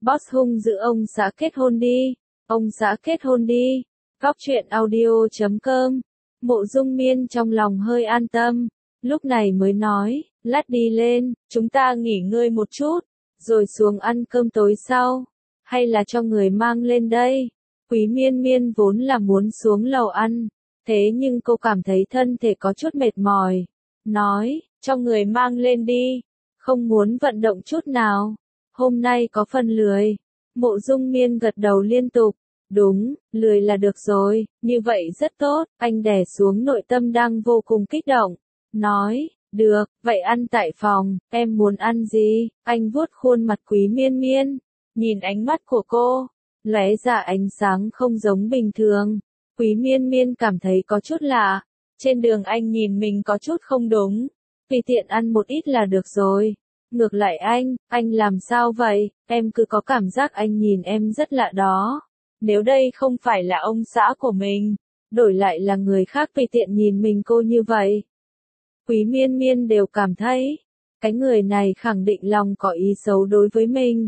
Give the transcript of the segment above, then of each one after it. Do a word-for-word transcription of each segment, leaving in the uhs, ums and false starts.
Boss hung dữ ông xã kết hôn đi, ông xã kết hôn đi. Góc truyện audio chấm com. Mộ Dung Miên trong lòng hơi an tâm, lúc này mới nói, lát đi lên, chúng ta nghỉ ngơi một chút, rồi xuống ăn cơm tối sau, hay là cho người mang lên đây. Quý Miên Miên vốn là muốn xuống lầu ăn, thế nhưng cô cảm thấy thân thể có chút mệt mỏi, nói, cho người mang lên đi, không muốn vận động chút nào, hôm nay có phần lười. Mộ Dung Miên gật đầu liên tục, đúng, lười là được rồi, như vậy rất tốt. Anh đè xuống nội tâm đang vô cùng kích động, nói, được, vậy ăn tại phòng, em muốn ăn gì? Anh vuốt khuôn mặt Quý Miên Miên, nhìn ánh mắt của cô, lóe ra ánh sáng không giống bình thường. Quý Miên Miên cảm thấy có chút lạ, trên đường anh nhìn mình có chút không đúng, tùy tiện ăn một ít là được rồi. Ngược lại anh, anh làm sao vậy? Em cứ có cảm giác anh nhìn em rất lạ đó. Nếu đây không phải là ông xã của mình, đổi lại là người khác tùy tiện nhìn mình cô như vậy, Quý Miên Miên đều cảm thấy, cái người này khẳng định lòng có ý xấu đối với mình.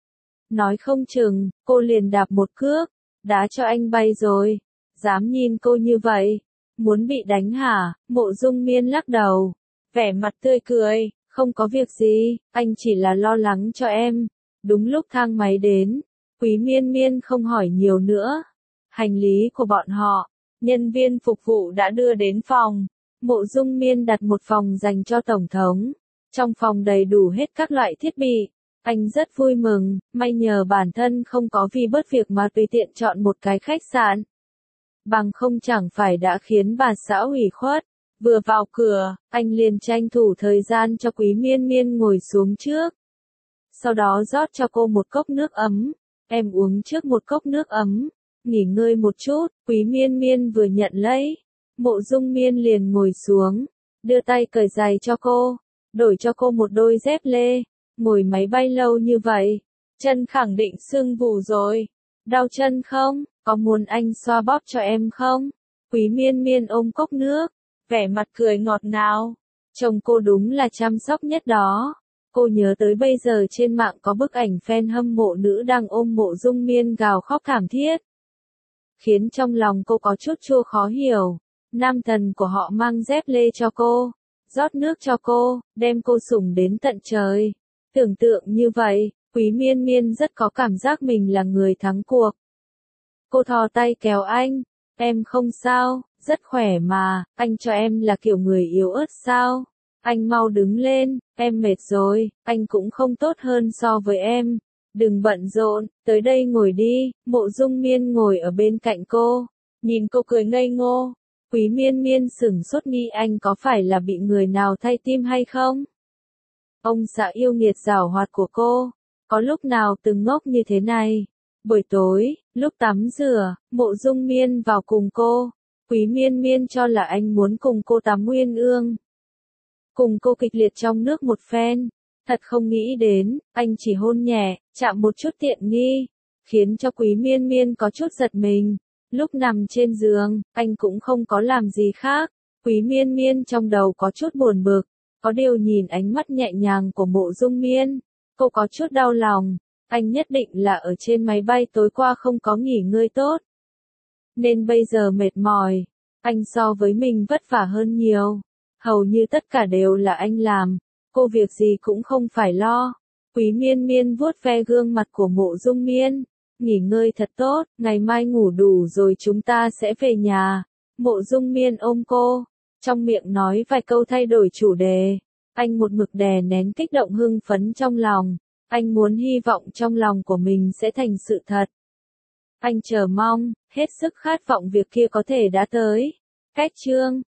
Nói không chừng, cô liền đạp một cước, đá cho anh bay rồi. Dám nhìn cô như vậy, muốn bị đánh hả? Mộ Dung Miên lắc đầu, vẻ mặt tươi cười, không có việc gì, anh chỉ là lo lắng cho em. Đúng lúc thang máy đến, Quý Miên Miên không hỏi nhiều nữa. Hành lý của bọn họ, nhân viên phục vụ đã đưa đến phòng. Mộ Dung Miên đặt một phòng dành cho Tổng thống. Trong phòng đầy đủ hết các loại thiết bị. Anh rất vui mừng, may nhờ bản thân không có vì bớt việc mà tùy tiện chọn một cái khách sạn. Bằng không chẳng phải đã khiến bà xã ủy khuất. Vừa vào cửa, anh liền tranh thủ thời gian cho Quý Miên Miên ngồi xuống trước. Sau đó rót cho cô một cốc nước ấm. Em uống trước một cốc nước ấm, nghỉ ngơi một chút. Quý Miên Miên vừa nhận lấy, Mộ Dung Miên liền ngồi xuống, đưa tay cởi giày cho cô, đổi cho cô một đôi dép lê. Ngồi máy bay lâu như vậy, chân khẳng định sưng vù rồi. Đau chân không? Có muốn anh xoa bóp cho em không? Quý Miên Miên ôm cốc nước, vẻ mặt cười ngọt ngào. Chồng cô đúng là chăm sóc nhất đó. Cô nhớ tới bây giờ trên mạng có bức ảnh fan hâm mộ nữ đang ôm Mộ Dung Miên gào khóc thảm thiết, khiến trong lòng cô có chút chua khó hiểu. Nam thần của họ mang dép lê cho cô, rót nước cho cô, đem cô sủng đến tận trời. Tưởng tượng như vậy, Quý Miên Miên rất có cảm giác mình là người thắng cuộc. Cô thò tay kéo anh, em không sao, rất khỏe mà, anh cho em là kiểu người yếu ớt sao? Anh mau đứng lên, em mệt rồi, anh cũng không tốt hơn so với em. Đừng bận rộn, tới đây ngồi đi. Mộ Dung Miên ngồi ở bên cạnh cô, nhìn cô cười ngây ngô. Quý Miên Miên sửng sốt nghĩ anh có phải là bị người nào thay tim hay không? Ông xã yêu nghiệt giảo hoạt của cô, có lúc nào từng ngốc như thế này? Buổi tối, lúc tắm rửa, Mộ Dung Miên vào cùng cô. Quý Miên Miên cho là anh muốn cùng cô tắm uyên ương, cùng cô kịch liệt trong nước một phen. Thật không nghĩ đến, anh chỉ hôn nhẹ, chạm một chút tiện nghi, khiến cho Quý Miên Miên có chút giật mình. Lúc nằm trên giường, anh cũng không có làm gì khác. Quý Miên Miên trong đầu có chút buồn bực, có điều nhìn ánh mắt nhẹ nhàng của Mộ Dung Miên, cô có chút đau lòng. Anh nhất định là ở trên máy bay tối qua không có nghỉ ngơi tốt, nên bây giờ mệt mỏi. Anh so với mình vất vả hơn nhiều, hầu như tất cả đều là anh làm, cô việc gì cũng không phải lo. Quý Miên Miên vuốt ve gương mặt của Mộ Dung Miên, nghỉ ngơi thật tốt, ngày mai ngủ đủ rồi chúng ta sẽ về nhà. Mộ Dung Miên ôm cô, trong miệng nói vài câu thay đổi chủ đề. Anh một mực đè nén kích động hưng phấn trong lòng, anh muốn hy vọng trong lòng của mình sẽ thành sự thật. Anh chờ mong, hết sức khát vọng việc kia có thể đã tới. Cách chương